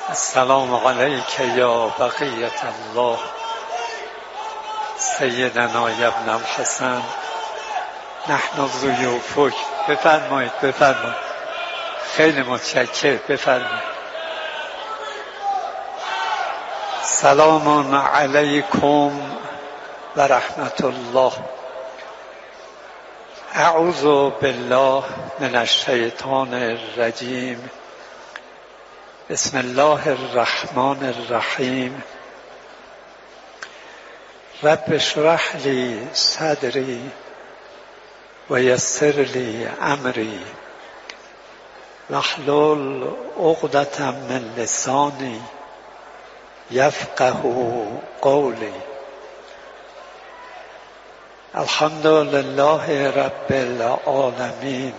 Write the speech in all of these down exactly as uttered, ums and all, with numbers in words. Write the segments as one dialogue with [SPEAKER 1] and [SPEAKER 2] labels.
[SPEAKER 1] السلام علیک یا بقیة الله سیدنا یا ابن الحسن نحن ضیوفک. بفرمایید بفرمایید خیلی متشکر. بفرمایید. سلام علیکم و رحمت الله. اعوذ بالله من الشیطان الرجیم. بسم الله الرحمن الرحیم. رب اشرح لی صدری و یسر لی امری واحلل عقدة من لسانی یفقه قولی. الحمد لله رب العالمین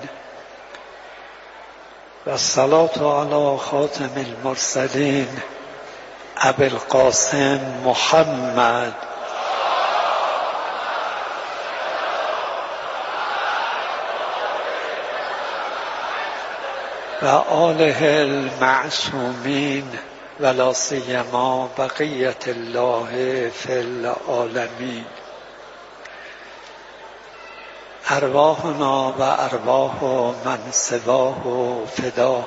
[SPEAKER 1] و الصلاة علی خاتم المرسلین ابی القاسم محمد و آله المعصومین و لا سیما بقیة الله فی العالمین. ارواحنا و ارواح من سواه فدا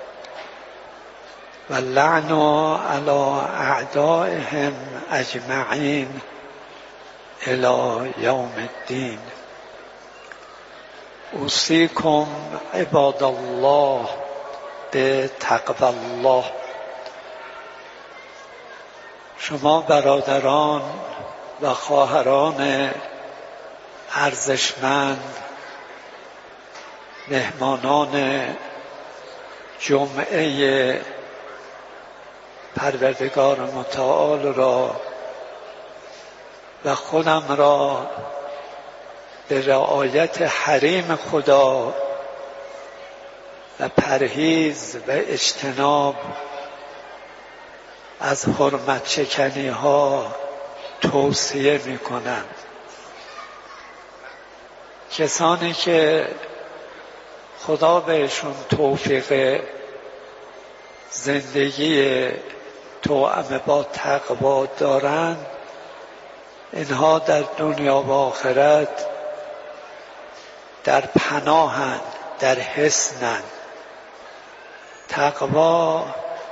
[SPEAKER 1] و اللعن علی اعدائهم اجمعین الی یوم الدین. اوصیکم عباد الله بتقوی الله. شما برادران و خواهران ارزشمند، مهمانان جمعه پروردگار متعال را و خودم را به رعایت حریم خدا و پرهیز و اجتناب از حرمت شکنی ها توصیه می کنم. کسانی که خدا بهشون توفیق زندگی توأم با تقوا دارند، اینها در دنیا و آخرت در پناهند، در حصنند. تقوا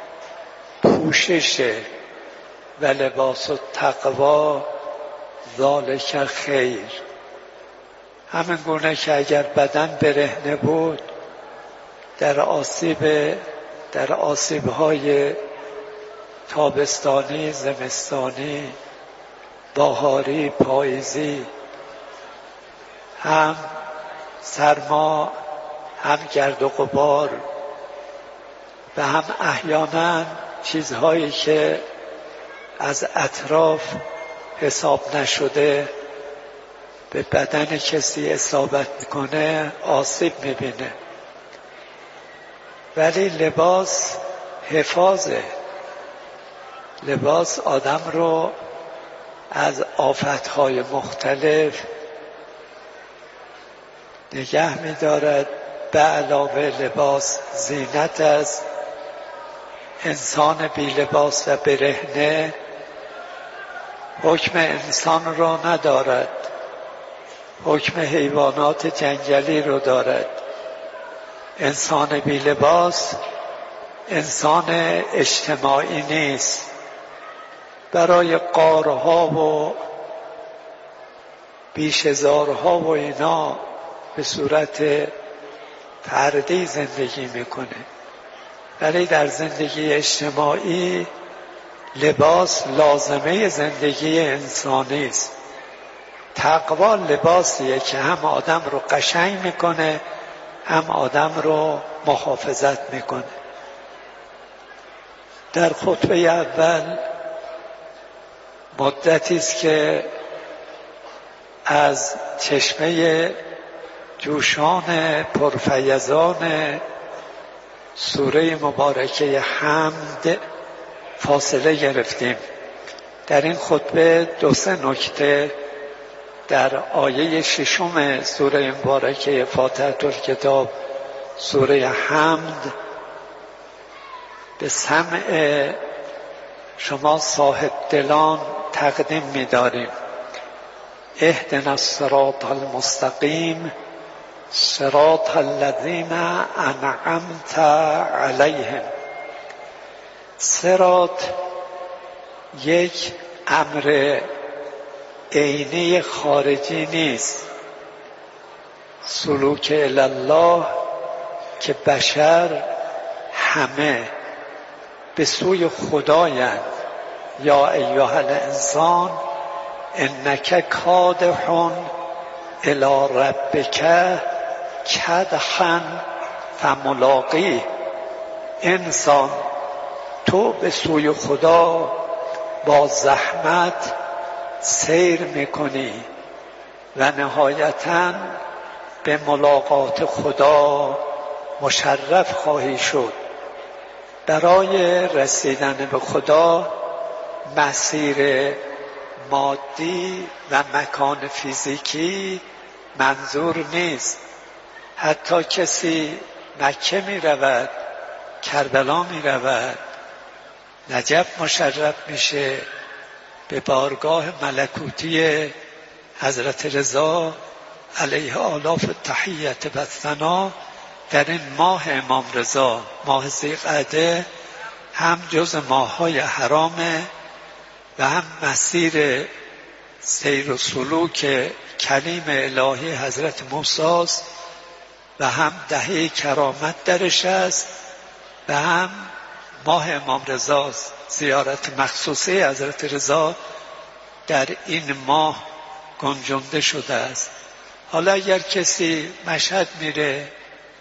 [SPEAKER 1] پوششه و لباس التقوا ذالک خیر. همین گونه که اگر بدن برهنه بود در آسیب در آسیب‌های تابستانی، زمستانی، بهاری، پاییزی، هم سرما، هم گرد و غبار و هم احیانا چیزهایی که از اطراف حساب نشده به بدن کسی اصابت میکنه، آسیب میبینه. ولی لباس حفاظه. لباس آدم رو از آفتهای مختلف نگه می‌دارد. به علاوه لباس زینت است. انسان بی لباس و برهنه حکم انسان را ندارد، حکم حیوانات جنگلی رو دارد. انسان بی لباس انسان اجتماعی نیست. برای غارها و بیشهزارها و اینا به صورت فردی زندگی میکنه. ولی در زندگی اجتماعی لباس لازمه زندگی انسانی است. تقوا لباسیه که هم آدم رو قشنگ میکنه، هم آدم رو محافظت میکنه. در خطبه اول مدتی است که از چشمه جوشان پرفیضان سوره مبارکه حمد فاصله گرفتیم. در این خطبه دو سه نکته در آیه ششم سوره مبارکه فاتحه الکتاب سوره حمد به سمع شما صاحب دلان تقدیم می‌داریم. اهدنا الصراط المستقیم صراط الذین انعمت علیهم. صراط یک امر عینی خارجی نیست. سلوک الی الله که بشر همه به سوی خدایند. یا ایها الانسان انک کادح الی ربک کدحا فملاقیه. انسان تو به سوی خدا با زحمت سیر میکنی و نهایتاً به ملاقات خدا مشرف خواهی شد. برای رسیدن به خدا مسیر مادی و مکان فیزیکی منظور نیست. حتی کسی مکه می رود، کربلا می رود، نجف مشرف میشه، به بارگاه ملکوتی حضرت رضا علیه آلاف تحیت و ثنا در این ماه امام رضا، ماه ذی‌قعده، هم جز ماه‌های حرامه و هم مسیر سیر و سلوک کلیم الهی حضرت موسی است و هم دهه کرامت درش است و هم ماه امام رضا. زیارت مخصوصی حضرت رضا در این ماه گنجانده شده است. حالا اگر کسی مشهد میره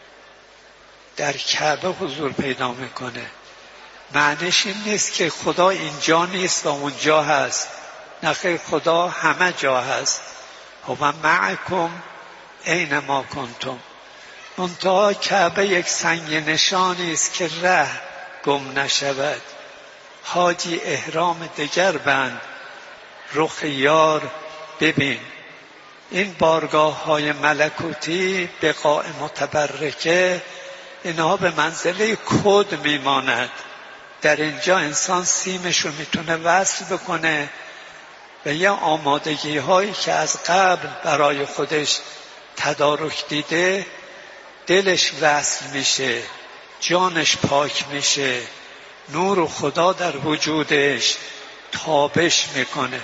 [SPEAKER 1] در کعبه حضور پیدا میکنه، معنیش این نیست که خدا اینجا نیست و اونجا هست. نخیر، خدا همه جا هست. هو معکم اینما کنتم. منتها کعبه یک سنگ نشانی است که ره گم نشود. حاجی احرام دگر بند، رخ یار ببین. این بارگاه های ملکوتی، بقاع متبرکه، اینها به منزله کد میماند. در اینجا انسان سیمش رو میتونه وصل بکنه و یه آمادگی هایی که از قبل برای خودش تدارک دیده، دلش وصل میشه، جانش پاک میشه، نور خدا در وجودش تابش میکنه.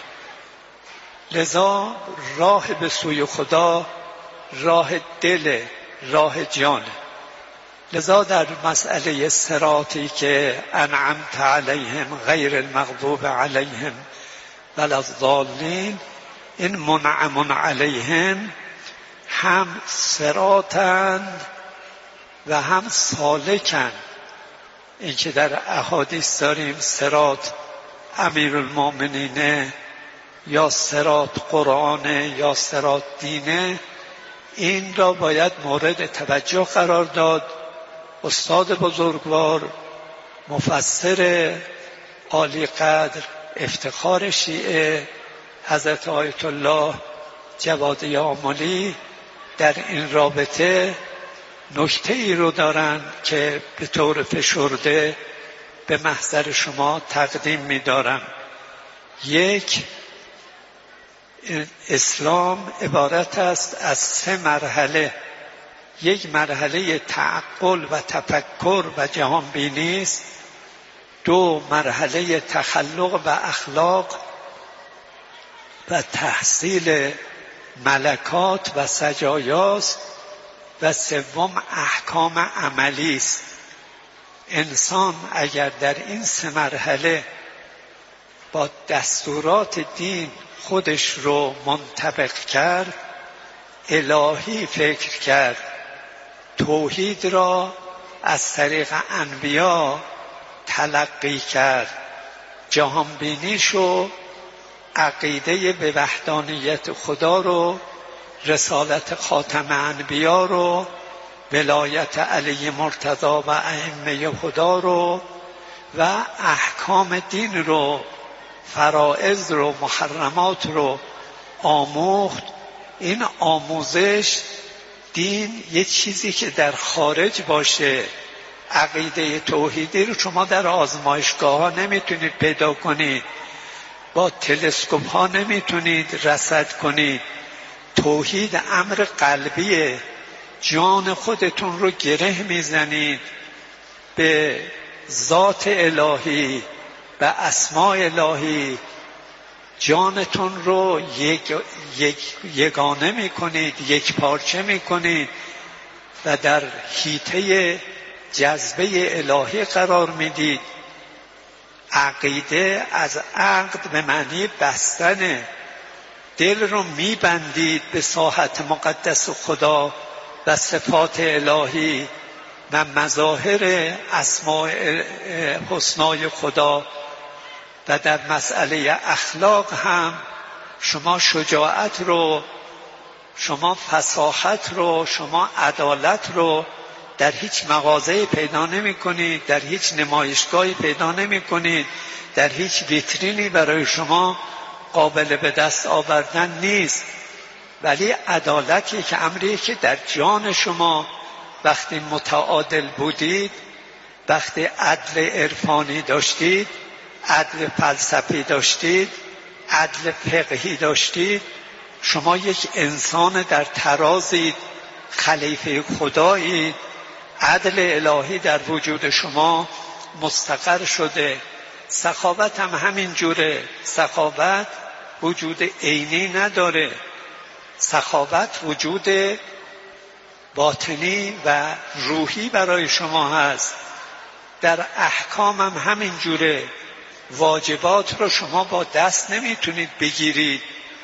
[SPEAKER 1] لذا راه به سوی خدا راه دل، راه جانه. لذا در مسئله صراطی که انعمت علیهم غیر المغضوب علیهم ولا الضالین، این منعم علیهم هم صراطند و هم سالکند. این که در احادیث داریم صراط امیرالمؤمنینه یا صراط قرآنه یا صراط دینه، این را باید مورد توجه قرار داد. استاد بزرگوار، مفسر عالی قدر، افتخار شیعه، حضرت آیت الله جوادی آملی، در این رابطه نکته ای رو دارن که به طور فشرده به محضر شما تقدیم می دارم. یک، اسلام عبارت است از سه مرحله. یک مرحله تعقل و تفکر و جهان بینی است. دو، مرحله تخلق و اخلاق و تحصیل ملکات و سجایاست. و سوم احکام عملی است. انسان اگر در این سه مرحله با دستورات دین خودش رو منطبق کرد، الهی فکر کرد، توحید را از طریق انبیا تلقی کرد، جهان بینیش و عقیده به وحدانیت خدا رو، رسالت خاتم انبیا رو، ولایت علی مرتضی و ائمه خدا رو و احکام دین رو، فرائض رو، محرمات رو آموخت. این آموزش دین یه چیزی که در خارج باشه عقیده توحیدی رو شما در آزمایشگاه ها نمیتونید پیدا کنید، با تلسکوپ ها نمیتونید رصد کنید. توحید امر قلبیه. جان خودتون رو گره میزنید به ذات الهی، به اسماء الهی. جانتون رو یک یک یگانه میکنید، یک پارچه میکنید و در حیطه جذبه الهی قرار میدید. عقیده از عقد به معنی بستنه. دل رو میبندید به ساحت مقدس خدا و صفات الهی و مظاهر اسماء حسنای خدا. و در مسئله اخلاق هم شما شجاعت رو، شما فصاحت رو، شما عدالت رو در هیچ مغازه‌ای پیدا نمی کنید، در هیچ نمایشگاهی پیدا نمی کنید، در هیچ ویترینی برای شما قابل به دست آوردن نیست. ولی عدالتی که امری که در جان شما وقتی متعادل بودید، وقتی عدل عرفانی داشتید، عدل فلسفی داشتید، عدل فقهی داشتید، شما یک انسان در ترازید، خلیفه خدایید، عدل الهی در وجود شما مستقر شده. سخاوت هم همین جوره. سخاوت وجود عینی نداره، سخاوت وجود باطنی و روحی برای شما هست. در احکام هم همین جوره. واجبات رو شما با دست نمیتونید بگیرید،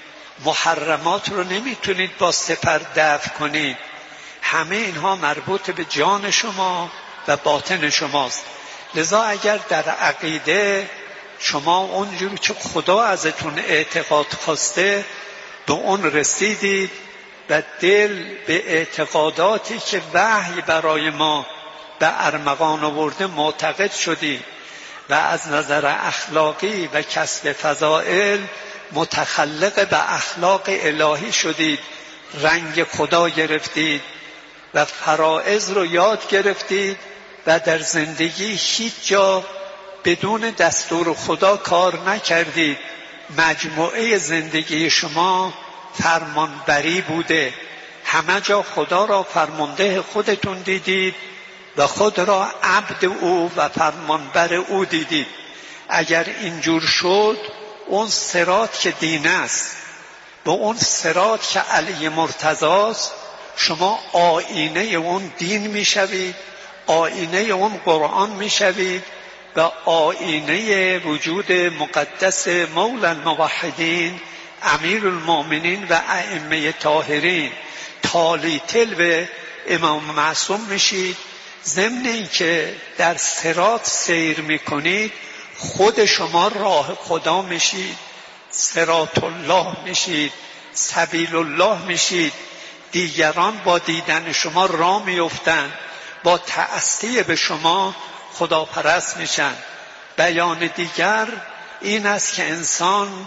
[SPEAKER 1] محرمات رو نمیتونید با سپر دفع کنید. همه اینها مربوط به جان شما و باطن شماست. لذا اگر در عقیده شما اونجوری که خدا ازتون اعتقاد خواسته به اون رسیدید و دل به اعتقاداتی که وحی برای ما به ارمغان آورده معتقد شدید و از نظر اخلاقی و کسب فضائل متخلق به اخلاق الهی شدید، رنگ خدا گرفتید و فرائض رو یاد گرفتید و در زندگی هیچ جا بدون دستور خدا کار نکردید. مجموعه زندگی شما فرمانبری بوده. همه جا خدا را فرمانده خودتون دیدید و خود را عبد او و فرمانبر او دیدید. اگر اینجور شد، اون صراط که دین است، به اون صراط که علی مرتضاست، شما آینه اون دین میشوید، آینه اون قرآن میشوید و آینه وجود مقدس مولا الموحدین امیر المؤمنین و ائمه طاهرین تالی تلو امام معصوم میشید. ضمن این که در صراط سیر میکنید، خود شما راه خدا میشید، صراط الله میشید، سبیل الله میشید. دیگران با دیدن شما راه میافتند، با تأسی به شما خداپرست میشن. بیان دیگر این است که انسان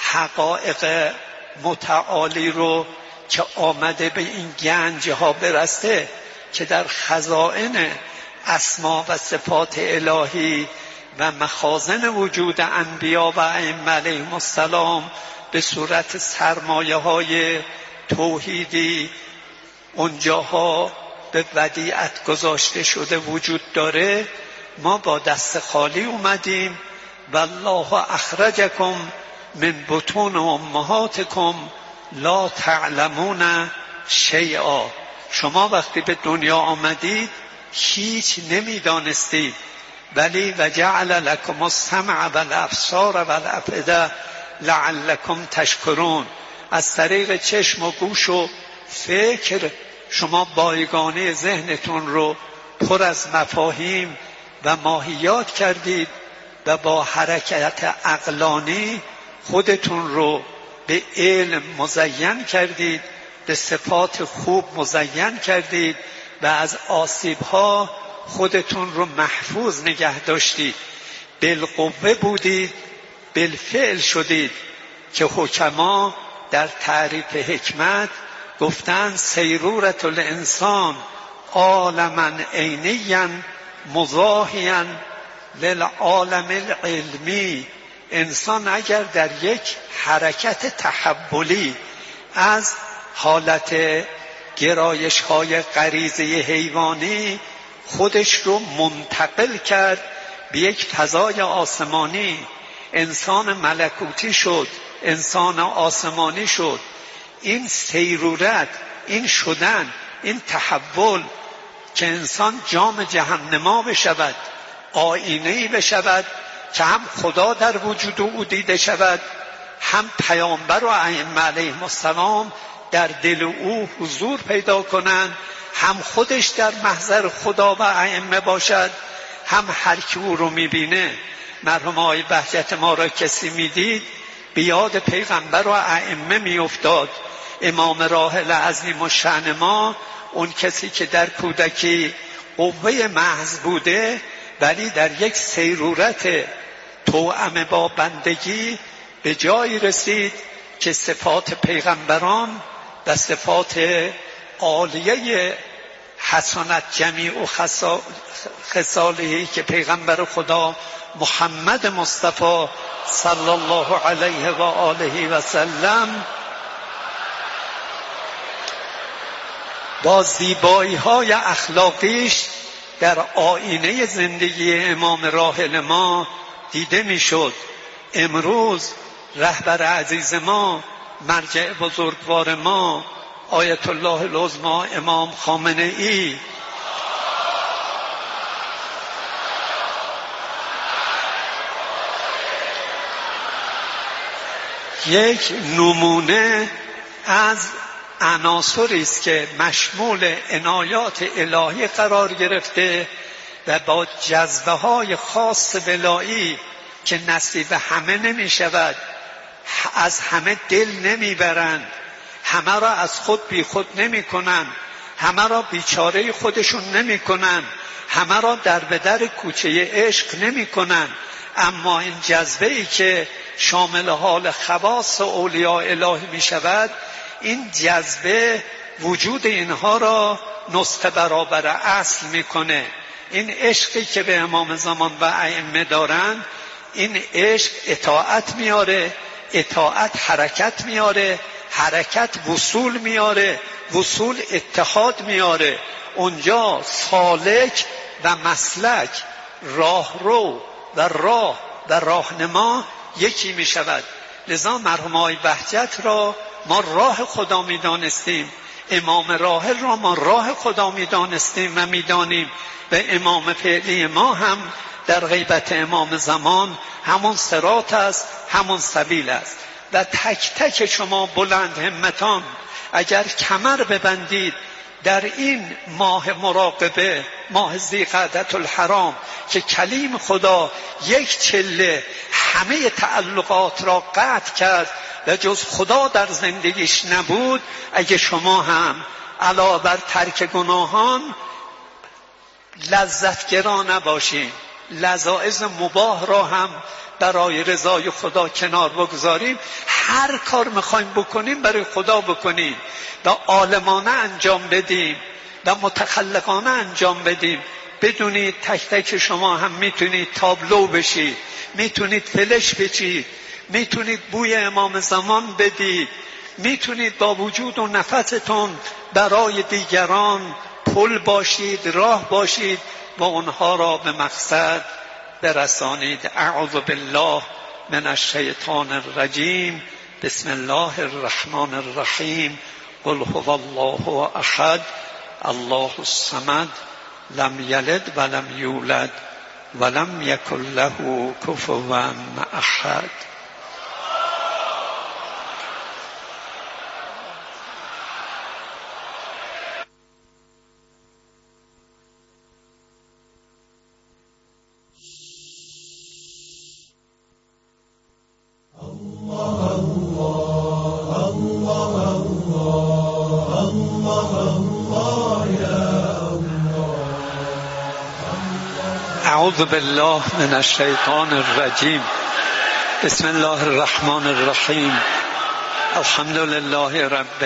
[SPEAKER 1] حقایق متعالی رو که آمده به این گنج ها برسته که در خزائن اسما و صفات الهی و مخازن وجود انبیا و ائمه علیهم السلام به صورت سرمایه های توحیدی اونجاها به ودیعت گذاشته شده وجود داره. ما با دست خالی اومدیم. والله اخرجکم من بطون امهاتکم لا تعلمون شیئا. شما وقتی به دنیا آمدید هیچ نمیدانستید، ولی وجعل لکم السمع والابصار والافئده لعلکم تشکرون. از طریق چشم و گوش و فکر شما بایگانه ذهنتون رو پر از مفاهیم و ماهیات کردید و با حرکت عقلانی خودتون رو به علم مزین کردید، به صفات خوب مزین کردید و از آسیب‌ها خودتون رو محفوظ نگه داشتید. بالقوه بودید، بالفعل شدید که حکما در تعریف حکمت گفتن سیرورت الانسان عالما عینیا مضاهیا للعالم العلمی. انسان اگر در یک حرکت تحولی از حالت گرایش های غریزه حیوانی خودش رو منتقل کرد به یک فضای آسمانی، انسان ملکوتی شد، انسان آسمانی شد، این سیرورت، این شدن، این تحول که انسان جام جهنما بشود، آینه‌ای بشود که هم خدا در وجود او دیده شود، هم پیامبر و ائمه علیهم السلام در دل او حضور پیدا کنند، هم خودش در محضر خدا و ائمه باشد، هم هر کی او رو میبینه. مرحوم آقای بهجت ما را کسی میدید به یاد پیغمبر و ائمه میافتاد. امام راحل عظیم الشأن ما، اون کسی که در کودکی قوه محض بوده ولی در یک سیرورت توأم با بندگی به جایی رسید که صفات پیغمبران و صفات عالیه حسنت جمیع و خصالهی که پیغمبر خدا محمد مصطفی صلی الله علیه و آله و سلم با زیبایی های اخلاقیش در آینه زندگی امام راحل ما دیده میشد. امروز رهبر عزیز ما، مرجع بزرگوار ما، آیت الله العظمی امام خامنه ای یک نمونه از عناصری است که مشمول عنایات الهی قرار گرفته و با جذبه های خاص ولایی که نصیب همه نمی شود، از همه دل نمی برند، همه را از خود بی خود نمی کنند، همه را بیچاره خودشون نمی کنند، همه را در به در کوچه عشق نمی کنند، اما این جذبه ای که شامل حال خواص اولیاء الهی می شود، این جذبه وجود اینها را نصف برابر اصل میکنه. این عشقی که به امام زمان و ائمه دارند، این عشق اطاعت میاره، اطاعت حرکت میاره، حرکت وصول میاره، وصول اتحاد میاره. اونجا سالک و مسلک، راهرو و راه و راهنما یکی میشود. لذا مرحوم آقای بهجت را ما راه خدا میدانستیم، امام راحل را ما راه خدا میدانستیم و میدانیم، و امام فعلی ما هم در غیبت امام زمان همون صراط است، همون سبیل است. و تک تک شما بلند همتان اگر کمر ببندید در این ماه مراقبه، ماه ذیقعدة الحرام که کلیم خدا یک چله همه تعلقات را قطع کرد و جز خدا در زندگیش نبود، اگه شما هم علاوه بر ترک گناهان لذتگرا نباشیم، لذائذ مباح را هم برای رضای خدا کنار بگذاریم، هر کار میخوایم بکنیم برای خدا بکنیم و عالمانه انجام بدیم و متخلقانه انجام بدیم. بدونید تک تک شما هم میتونید تابلو بشید، میتونید فلش بچید، میتونید بوی امام زمان بدید، میتونید با وجود و نفستون برای دیگران پل باشید، راه باشید و اونها را به مقصد برسانید. اعوذ بالله من الشیطان الرجیم. بسم الله الرحمن الرحیم. قل هو الله احد الله الصمد لم یلد ولم یولد ولم یکن له کفوا احد. اعوذ بالله من الشیطان الرجیم. بسم الله الرحمن الرحیم. الحمد لله رب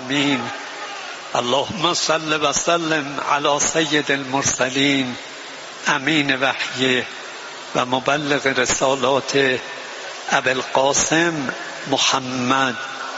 [SPEAKER 1] العالمین. اللهم صل و سلم علی سید المرسلین امین وحی و مبلغ رسالات ابوالقاسم محمد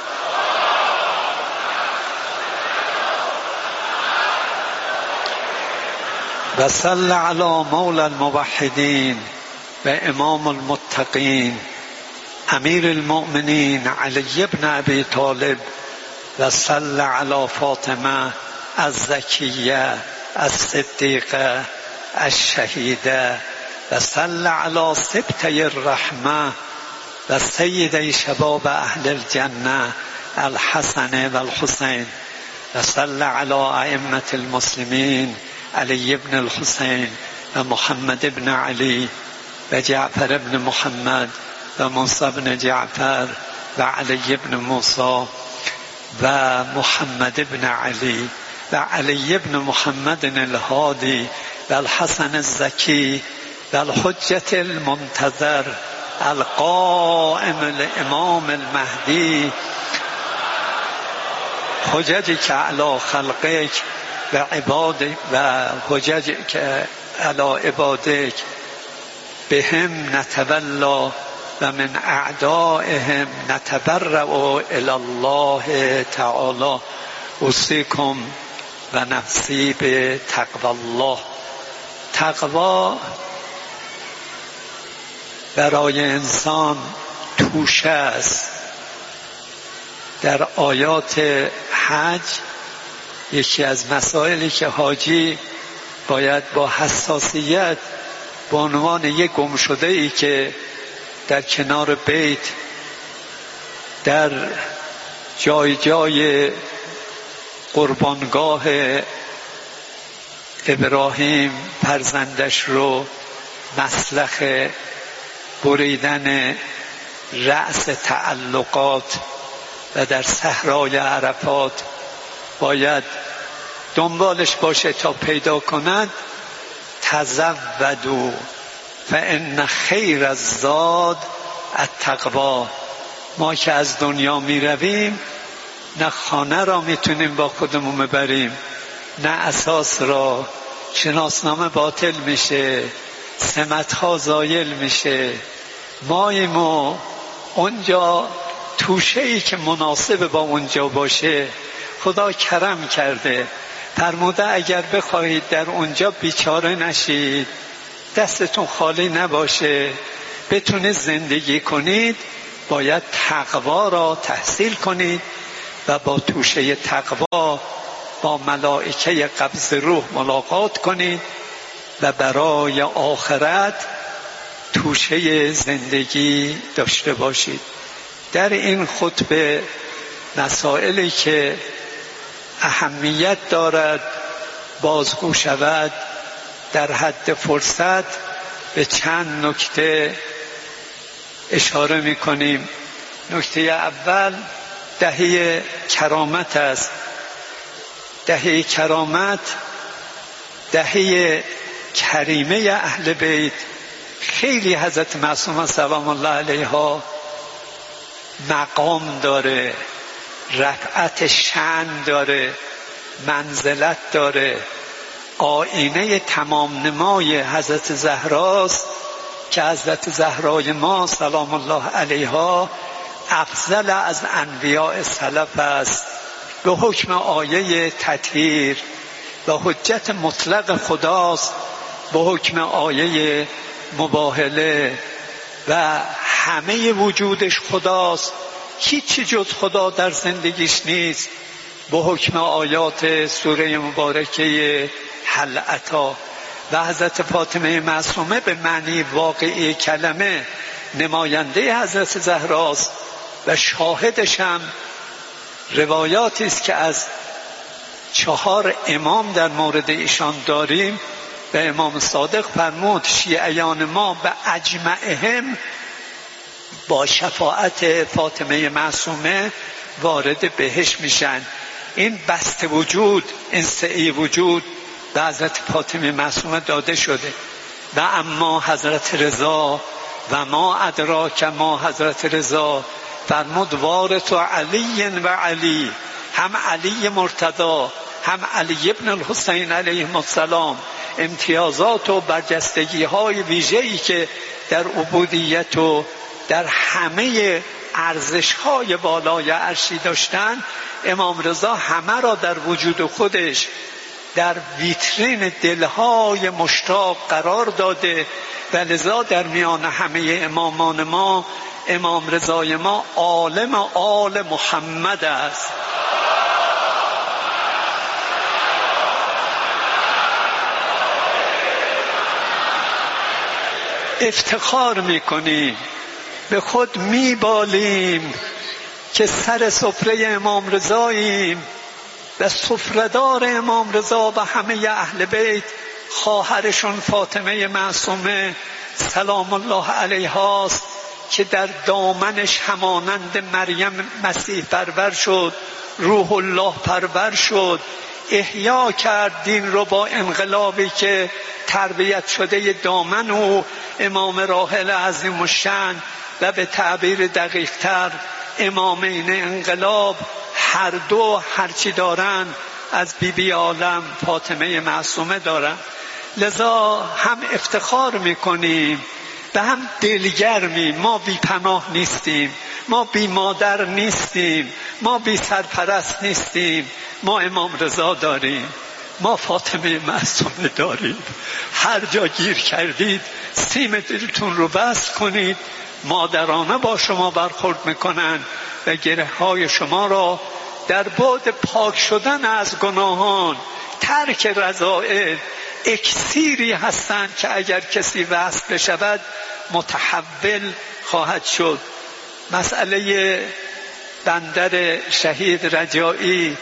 [SPEAKER 1] و صل علی مولا الموحدین و امام المتقین امیر المؤمنین علی بن ابی طالب و صل علی فاطمه الزکیه الصدیقه الشهیده و صل علی سبطی الرحمه و سیدی شباب اهل الجنه الحسن و الحسین و صل علی ائمه المسلمین علی بن الحسین و محمد بن علی و جعفر بن محمد و موسی بن جعفر و علی بن موسی و محمد بن علی و علی بن محمد الهادی و الحسن الزکی و الحجة المنتظر القائم الامام المهدی حججك علی خلقك و عبادك و حججك علی عبادك بهم نتولا و من اعدائهم نتبرأ الی الله تعالی اوصیکم و نفسی به تقوی الله. تقوا برای انسان توشه است. در آیات حج یکی از مسائلی که حاجی باید با حساسیت به عنوان یک گمشده ای که در کنار بیت در جای جای قربانگاه ابراهیم فرزندش رو مسلخ بریدن رأس تعلقات و در صحرای عرفات باید دنبالش باشه تا پیدا کند. تزودوا فان خیر الزاد التقوا. ما که از دنیا می رویم نه خانه را میتونیم با خودمون ببریم، نه اساس را. شناسنامه باطل میشه، سمتها زایل میشه. ماییم و اونجا توشه ای که مناسب با اونجا باشه خدا کرم کرده، فرموده اگر بخواهید در اونجا بیچاره نشید، دستتون خالی نباشه، بتونید زندگی کنید، باید تقوا را تحصیل کنید و با توشه تقوا با ملائکه قبض روح ملاقات کنید و برای آخرت توشه زندگی داشته باشید. در این خطبه مسائلی که اهمیت دارد بازگو شود، در حد فرصت به چند نکته اشاره می کنیم. نکته اول دهه کرامت است. دهه کرامت دهه کریمه اهل بیت. خیلی حضرت معصومه سلام الله علیها مقام داره، رفعت شأن داره، منزلت داره. آینه تمام نمای حضرت زهراست که حضرت زهرای ما سلام الله علیها افضل از انبیاء سلف است. به حکم آیه تطهیر و حجت مطلق خداست، به حکم آیه مباهله و همه وجودش خداست، هیچی جز خدا در زندگیش نیست، به حکم آیات سوره مبارکه هل اتی. و حضرت فاطمه معصومه به معنی واقعی کلمه نماینده حضرت زهراست و شاهدش هم روایاتی است که از چهار امام در مورد ایشان داریم. و امام صادق فرمود شیعیان ما به اجمعهم با شفاعت فاطمه معصومه وارد بهشت میشن. این بسته وجود، این سعی وجود به حضرت فاطمه معصومه داده شده. و اما حضرت رضا و ما ادراک ما حضرت رضا فرمود وارث علی و علی، هم علی مرتضی هم علی ابن الحسین علیهم السلام. امتیازات و برجستگی های ویژه‌ای که در عبودیت و در همه ارزش های بالای عرشی داشتن، امام رضا همه را در وجود خودش در ویترین دلهای مشتاق قرار داده و لذا در میان همه امامان ما امام رضای ما عالم آل محمد است. افتخار میکنیم، به خود میبالیم که سر سفره امام رضاییم و سفره‌دار امام رضا و همه اهل بیت خواهرشون فاطمه معصومه سلام الله علیها است که در دامنش همانند مریم مسیح پرور شد، روح الله پرور شد، احیا کرد دین رو با انقلابی که تربیت شده دامن و امام راحل عظیم الشأن و به تعبیر دقیق تر امامین انقلاب هر دو هرچی دارن از بی بی عالم فاطمه معصومه دارن. لذا هم افتخار میکنیم و هم دلگرمیم. ما بی پناه نیستیم، ما بی مادر نیستیم، ما بی سرپرست نیستیم. ما امام رضا داریم، ما فاطمه معصومه داریم. هر جا گیر کردید سیم دلتون رو بست کنید، مادرانه با شما برخورد میکنن و گره های شما را در بعد پاک شدن از گناهان، ترک رذائل، اکسیری هستند که اگر کسی وصل بشود متحول خواهد شد. مسئله بندر شهید رجایی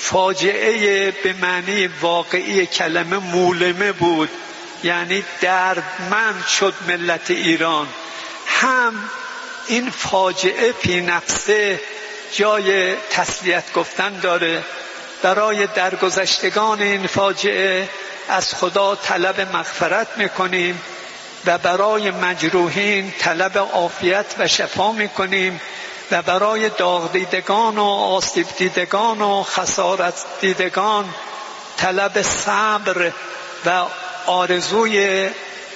[SPEAKER 1] فاجعه به معنی واقعی کلمه مولمه بود، یعنی دردمند شد ملت ایران. هم این فاجعه فی نفسه جای تسلیت گفتن داره. برای درگذشتگان این فاجعه از خدا طلب مغفرت میکنیم و برای مجروحین طلب عافیت و شفا میکنیم و برای داغ دیدگان و آسیب دیدگان و خسارت دیدگان طلب صبر و آرزوی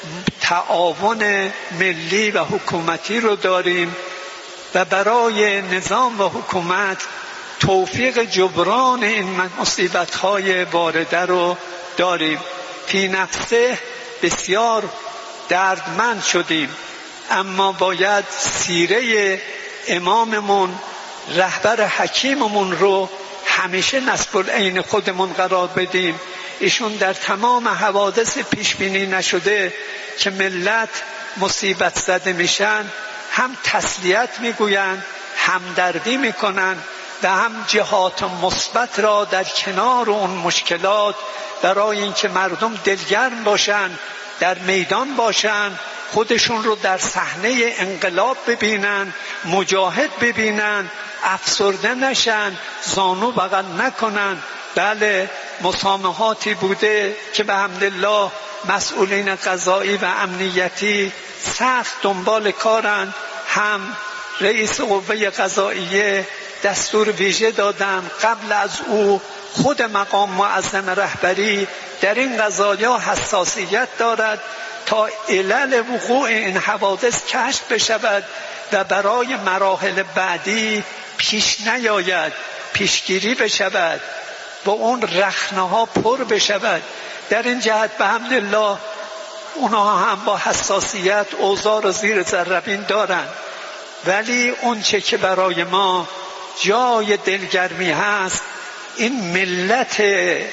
[SPEAKER 1] تعاون ملی و حکومتی رو داریم و برای نظام و حکومت توفیق جبران این مصیبت‌های وارده رو داریم. فی نفسه بسیار دردمند شدیم، اما باید سیره اماممون، رهبر حکیممون رو همیشه نصب العین خودمون قرار بدیم. ایشون در تمام حوادث پیش بینی نشده که ملت مصیبت زده میشن هم تسلیت میگویند، همدردی میکنن و هم جهات مثبت را در کنار اون مشکلات برای اینکه مردم دلگرم باشن، در میدان باشن، خودشون رو در صحنه انقلاب ببینن، مجاهد ببینن، افسرده نشن، زانو بغل نکنن. بله مسامحاتی بوده که به حمدالله مسئولین قضایی و امنیتی سخت دنبال کارند. هم رئیس قوه قضاییه دستور ویژه دادن، قبل از او خود مقام معظم رهبری در این قضایا حساسیت دارد تا علل وقوع این حوادث کشف بشود و برای مراحل بعدی پیش نیاید، پیشگیری بشود و اون رخنه ها پر بشود. در این جهت به حمدالله اونها هم با حساسیت اوضاع رو زیر ذره‌بین دارن. ولی اون چه که برای ما جای دلگرمی هست، این ملت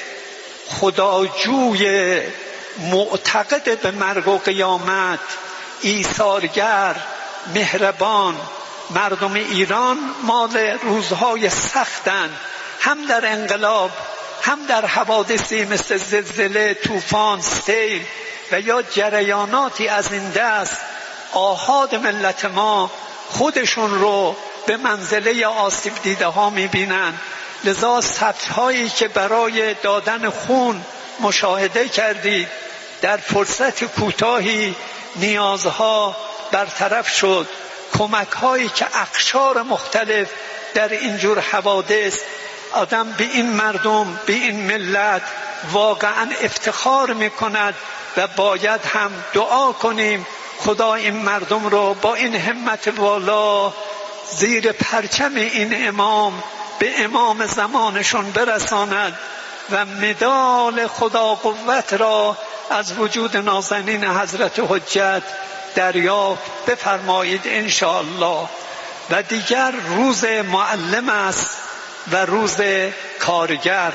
[SPEAKER 1] خداجوی معتقد به مرگ و قیامت، ایثارگر، مهربان. مردم ایران مال روزهای سختن، هم در انقلاب هم در حوادثی مثل زلزله، طوفان، سیل و یا جریاناتی از این دست. آحاد ملت ما خودشون رو به منزله آسیب دیده ها میبینن. لذا سطح‌هایی که برای دادن خون مشاهده کردید در فرصت کوتاهی نیازها برطرف شد. کمک‌هایی که اقشار مختلف در اینجور حوادث آدم به این مردم، به این ملت واقعا افتخار میکند و باید هم دعا کنیم خدا این مردم رو با این همت بالا زیر پرچم این امام به امام زمانشون برساند و مدال خدا قوت را از وجود نازنین حضرت حجت دریافت بفرمایید انشاءالله. و دیگر روز معلم است و روز کارگر.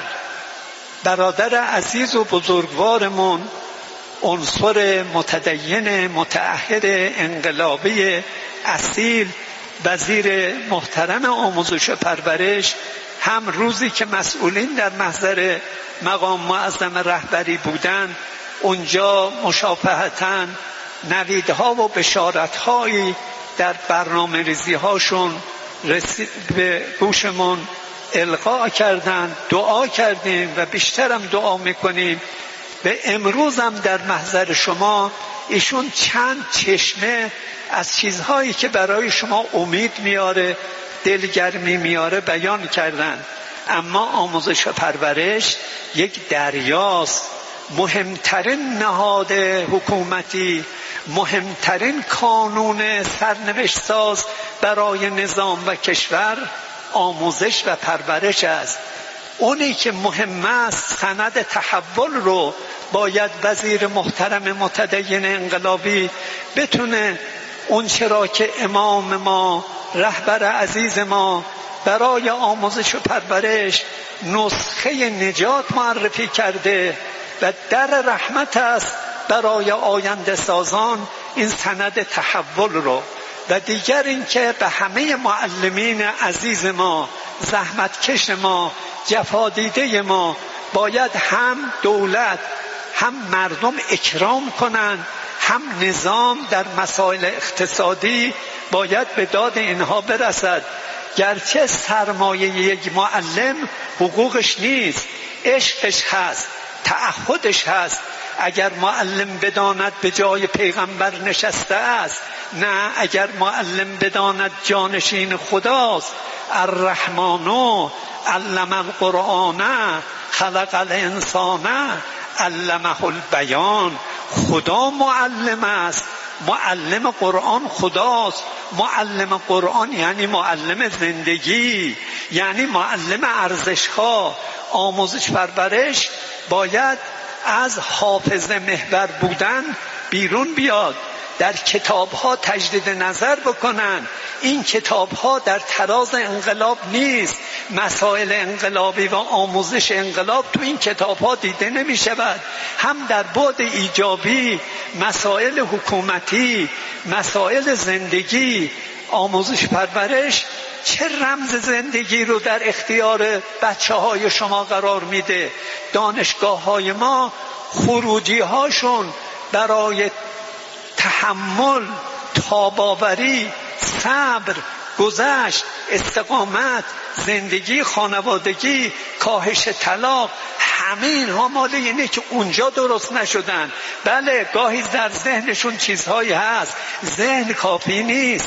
[SPEAKER 1] برادر عزیز و بزرگوارمون عنصر متدین متعهد انقلابی اصیل وزیر محترم آموزش و پرورش هم روزی که مسئولین در محضر مقام معظم رهبری بودند اونجا مشافهتاً نویدها و بشارتهایی در برنامه ریزی هاشون رسید به گوشمون القا کردن. دعا کردیم و بیشترم دعا میکنیم. به امروز هم در محضر شما ایشون چند چشمه از چیزهایی که برای شما امید میاره دلگرمی میاره بیان کردن. اما آموزش و پرورش یک دریاست. مهمترین نهاد حکومتی، مهمترین کانون سرنوشت ساز برای نظام و کشور آموزش و پرورش است. اونی که مهم است سند تحول رو باید وزیر محترم متدین انقلابی بتونه اون چرا که امام ما رهبر عزیز ما برای آموزش و پرورش نسخه نجات معرفی کرده و در رحمت است برای آینده سازان این سند تحول رو. و دیگر این که به همه معلمین عزیز ما، زحمتکش ما، جفا دیده ما باید هم دولت هم مردم اکرام کنند، هم نظام در مسائل اقتصادی باید به داد اینها برسد. گرچه سرمایه یک معلم حقوقش نیست، عشقش هست، تعهدش هست. اگر معلم بداند به جای پیغمبر نشسته است، نه اگر معلم بداند جانشین خداست. الرحمن علم القرآن خلق الانسان علمه البیان. خدا معلم است، معلم قرآن خداست. معلم قرآن یعنی معلم زندگی، یعنی معلم ارزش‌ها. آموزش پرورش باید از حافظه محور بودن بیرون بیاد، در کتاب‌ها تجدید نظر بکنن. این کتاب‌ها در تراز انقلاب نیست. مسائل انقلابی و آموزش انقلاب تو این کتاب‌ها دیده نمی‌شود. هم در بعد ایجابی، مسائل حکومتی، مسائل زندگی، آموزش پرورش چه رمز زندگی رو در اختیار بچه های شما قرار میده. دانشگاه های ما خروجی هاشون برای تحمل، تاباوری، صبر، گذشت، استقامت، زندگی خانوادگی، کاهش طلاق، همه اینها مال اینه که اونجا درست نشدن. بله گاهی در ذهنشون چیزهایی هست، ذهن کافی نیست.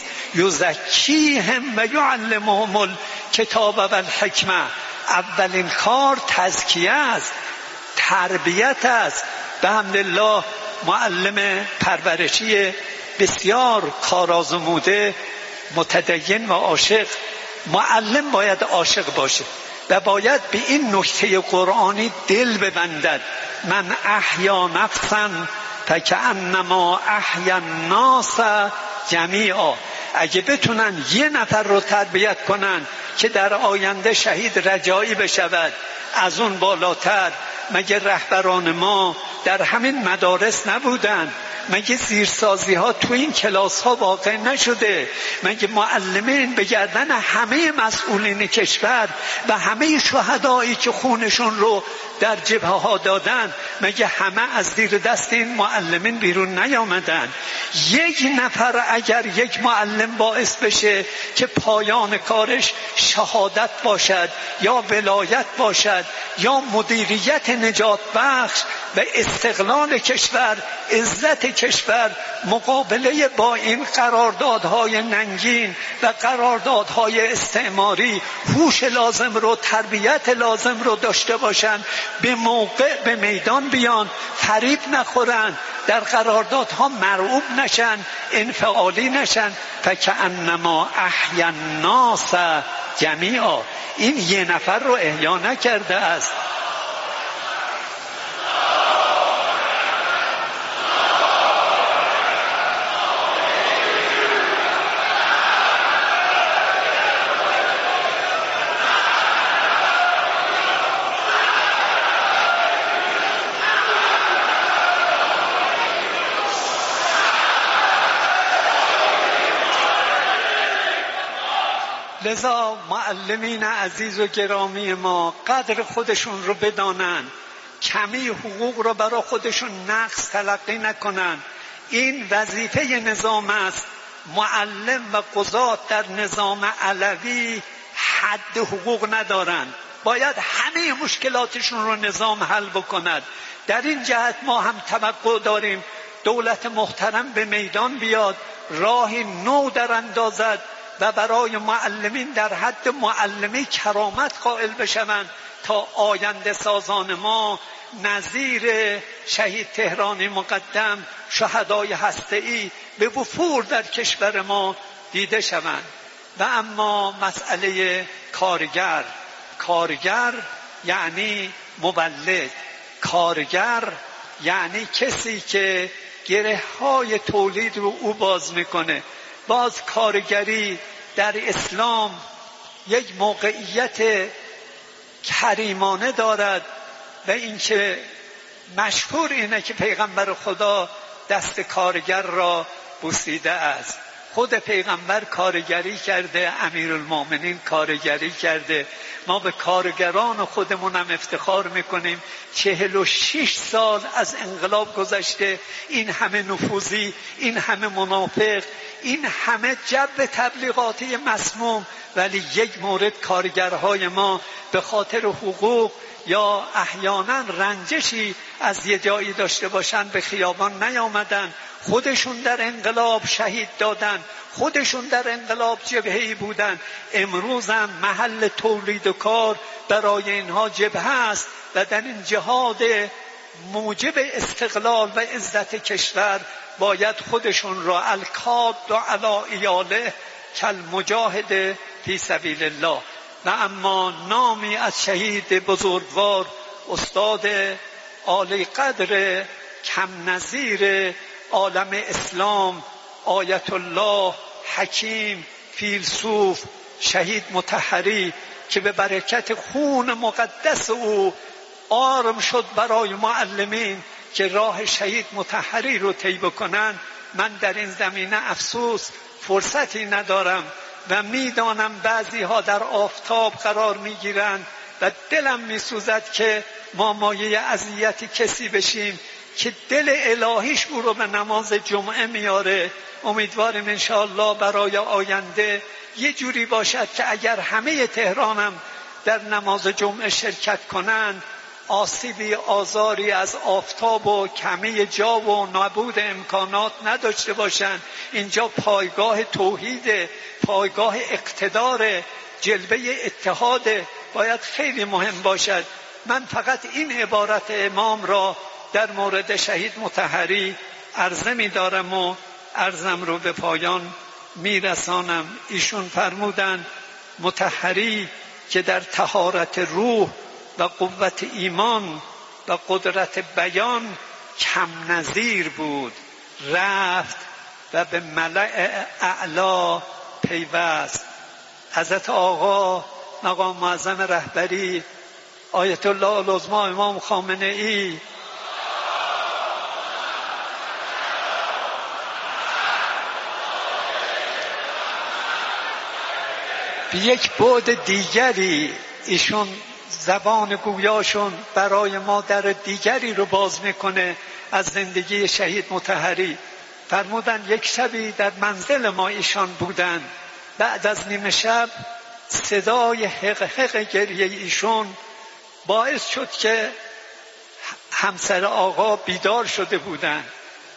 [SPEAKER 1] یزکیهم و یعلمهم الکتاب و الحکمه. اولین کار تزکیه است، تربیت است. به حمدالله معلم پرورشی بسیار کارآزموده، متدین و عاشق. معلم باید عاشق باشه و باید به این نکته قرآنی دل ببندد. من احیا نفسا فکأنما احیا الناس جمیعا. اگه بتونن یه نفر رو تربیت کنن که در آینده شهید رجایی بشود، از اون بالاتر مگه رهبران ما در همین مدارس نبودن؟ مگه زیرسازی ها تو این کلاس ها واقع نشده؟ مگه معلمین به گردن همه مسئولین کشور و همه شهدایی که خونشون رو در جبهه ها دادن، مگه همه از زیر دست این معلمین بیرون نیامدن؟ یک نفر اگر یک معلم باعث بشه که پایان کارش شهادت باشد یا ولایت باشد یا مدیریت نجات بخش و استقلال کشور، عزت کشور مقابله با این قراردادهای ننگین و قراردادهای استعماری هوش لازم رو، تربیت لازم رو داشته باشن، به موقع به میدان بیان، فریب نخورن، در قراردادها مرعوب نشن، انفعالی نشن. فکأنما احیا الناس جمیعا، این یه نفر رو احیا نکرده است. لذا معلمین عزیز و گرامی ما قدر خودشون رو بدانن، کمی حقوق رو برای خودشون نقص تلقی نکنن. این وظیفه نظام است. معلم و قضات در نظام علوی حد حقوق ندارن، باید همه مشکلاتشون رو نظام حل بکند. در این جهت ما هم توقع داریم دولت محترم به میدان بیاد، راهی نو در اندازد و برای معلمین در حد معلمی کرامت قائل بشوند تا آینده سازان ما نظیر شهید تهرانی مقدم، شهدای هسته‌ای به وفور در کشور ما دیده شوند. و اما مسئله کارگر، کارگر یعنی مولد، کارگر یعنی کسی که گره های تولید رو او باز میکنه. باز کارگری در اسلام یک موقعیت کریمانه دارد و اینکه مشهور اینه که پیغمبر خدا دست کارگر را بوسیده است. خود پیغمبر کارگری کرده، امیرالمومنین کارگری کرده. ما به کارگران خودمون هم افتخار میکنیم. چهل و شش سال از انقلاب گذشته، این همه نفوذی، این همه منافق، این همه جو تبلیغاتی مسموم، ولی یک مورد کارگرهای ما به خاطر حقوق یا احیانا رنجشی از یه جایی داشته باشن به خیابان نیامدن. خودشون در انقلاب شهید دادن، خودشون در انقلاب جبهه‌ای بودن. امروز هم محل تولید و کار برای اینها جبهه است و در این جهاد موجب استقلال و عزت کشور باید خودشون را الکاد و علی ایاله کالمجاهد فی سبیل الله. و اما نامی از شهید بزرگوار، استاد عالی قدر کم نظیر عالم اسلام، آیت الله حکیم فیلسوف شهید مطهری، که به برکت خون مقدس او آرم شد برای معلمین که راه شهید مطهری رو طی بکنن. من در این زمینه افسوس فرصتی ندارم و میدانم بعضی ها در آفتاب قرار میگیرند و دلم میسوزد که ما مایه اذیت کسی بشیم که دل الهیش او رو به نماز جمعه میاره. امیدوارم انشاءالله برای آینده یه جوری باشد که اگر همه تهرانم در نماز جمعه شرکت کنند، آسیبی آزاری از آفتاب و کمی جا و نبود امکانات نداشته باشند. اینجا پایگاه توحید، پایگاه اقتدار، جلوه اتحاد باید خیلی مهم باشد. من فقط این عبارت امام را در مورد شهید مطهری عرضه می دارم و عرضم رو به پایان می رسانم. ایشون فرمودند مطهری که در طهارت روح و قوت ایمان و قدرت بیان کم نظیر بود، رفت و به ملأ اعلا پیوست. حضرت آقا مقام معظم رهبری آیت الله العظمی امام خامنه ای به یک بعد دیگری، ایشون زبان گویاشون برای ما در دیگری رو باز میکنه از زندگی شهید مطهری. فرمودن یک شبی در منزل ما ایشان بودن، بعد از نیمه شب صدای حق حق گریه ایشون باعث شد که همسر آقا بیدار شده بودن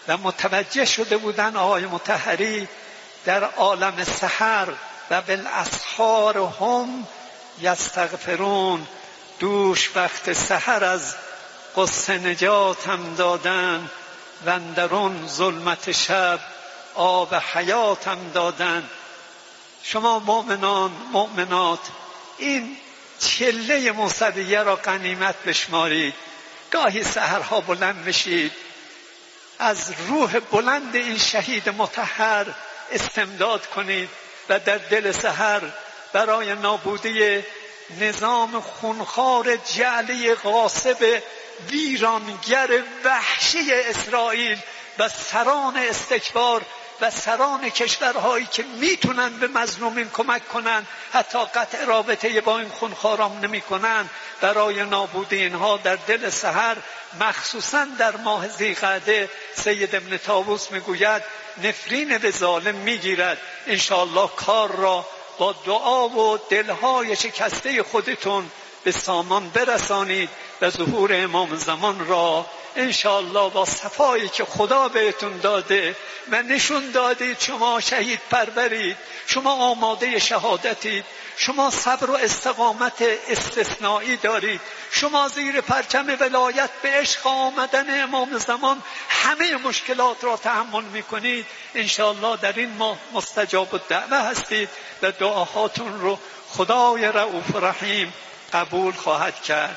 [SPEAKER 1] و متوجه شده بودن آقای مطهری در عالم سحر و بالاسحار هم یستغفرون، دوش وقت سحر از قصه نجاتم دادن و اندرون ظلمت شب آب حیاتم دادن. شما مؤمنان مؤمنات این چله موسویه را غنیمت بشمارید. گاهی سحرها بلند بشید، از روح بلند این شهید مطهر استمداد کنید و در دل سحر برای نابودی نظام خونخوار جعلی غاصب ویرانگر وحشی اسرائیل و سران استکبار و سران کشورهایی که میتونن به مظلومین کمک کنن حتی قطع رابطه با این خونخواران نمی کنن، برای نابودی اینها در دل سحر مخصوصا در ماه ذی‌قعده سید ابن طاووس میگوید نفرین به ظالم میگیرد. انشاءالله کار را با دعا و دلهای شکسته خودتون به سامان برسانید و ظهور امام زمان را انشاءالله با صفایی که خدا بهتون داده و نشون دادید شما شهید پرورید، شما آماده شهادتید، شما صبر و استقامت استثنایی دارید، شما زیر پرچم ولایت به عشق آمدن امام زمان همه مشکلات را تحمل میکنید. انشاءالله در این ماه مستجاب الدعوه هستید و دعاهاتون رو خدای رؤوف رحیم قبول خواهد کرد.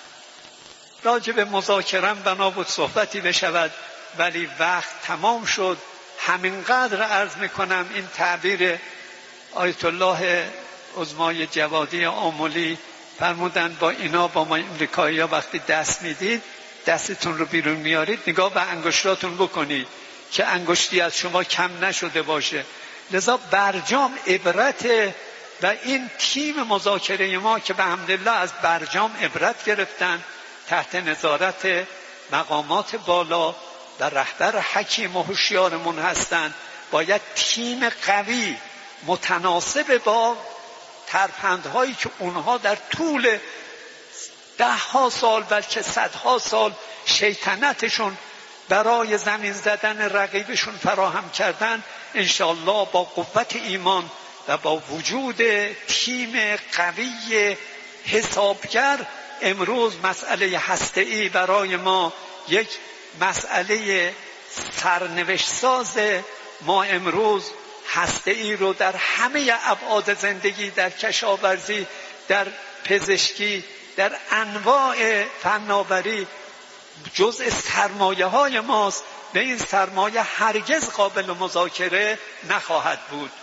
[SPEAKER 1] راجع به مذاکرم بنا بود صحبتی بشود ولی وقت تمام شد. همینقدر عرض میکنم این تعبیر آیت الله عظمای جوادی آملی فرمودن با اینا با ما امریکایی ها وقتی دست میدید دستتون رو بیرون میارید نگاه به انگشتاتون بکنید که انگشتی از شما کم نشده باشه. لذا برجام عبرت و این تیم مذاکره ما که به حمدالله از برجام عبرت گرفتن تحت نظارت مقامات بالا و رهبر حکیم و هوشیارمون هستند، باید تیم قوی متناسب با ترفندهایی که اونها در طول ده ها سال بلکه صدها سال شیطنتشون برای زمین زدن رقیبشون فراهم کردن، انشالله با قوت ایمان و با وجود تیم قوی حسابگر امروز مسئله هسته‌ای برای ما یک مسئله سرنوشت سازه. ما امروز هسته‌ای رو در همه ابعاد زندگی، در کشاورزی، در پزشکی، در انواع فناوری جزء سرمایه های ماست. به این سرمایه هرگز قابل مذاکره نخواهد بود.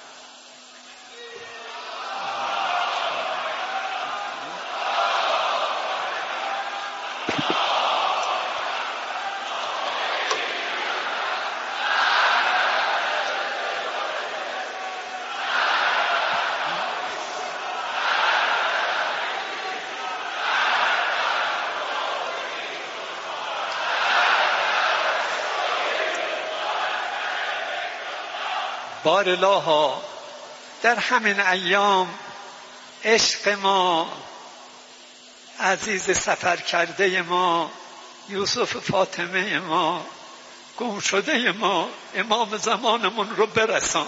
[SPEAKER 1] بارالله در همین ایام عشق ما، عزیز سفر کرده ما، یوسف فاطمه ما، گم شده ما، امام زمانمون رو برسان.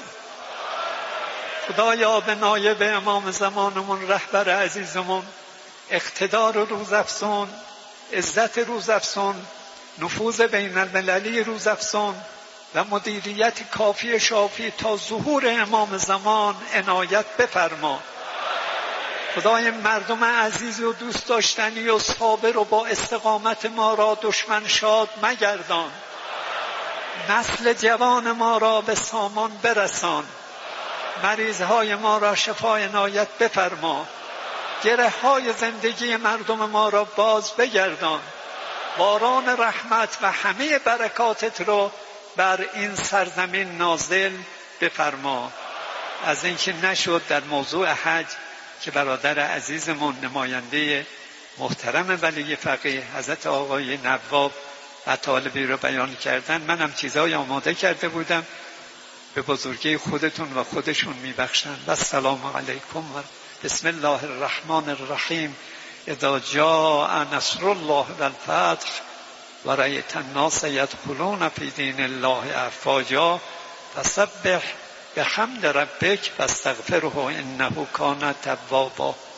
[SPEAKER 1] خدایا به نایب امام زمانمون رهبر عزیزمون اقتدار و روزافزون، عزت روزافزون، نفوذ بین المللی روزافزون و مدیریت کافی شافی تا ظهور امام زمان عنایت بفرما. خدای مردم عزیز و دوست داشتنی و صابر و با استقامت ما را دشمن شاد مگردان. نسل جوان ما را به سامان برسان. مریضهای ما را شفای عنایت بفرما. گره های زندگی مردم ما را باز بگردان. باران رحمت و همه برکاتت رو بر این سرزمین نازل بفرما. از اینکه نشد در موضوع حج که برادر عزیزمون نماینده محترم ولی فقیه حضرت آقای نواب و طالبی رو بیان کردن، منم چیزای آماده کرده بودم، به بزرگی خودتون و خودشون میبخشن. و السلام علیکم و بسم الله الرحمن الرحیم. اذا جاء نصر الله و الفتح و رأیت الناس یدخلون فی دین الله افواجا فسبح بحمد ربک واستغفره انه کان توابا.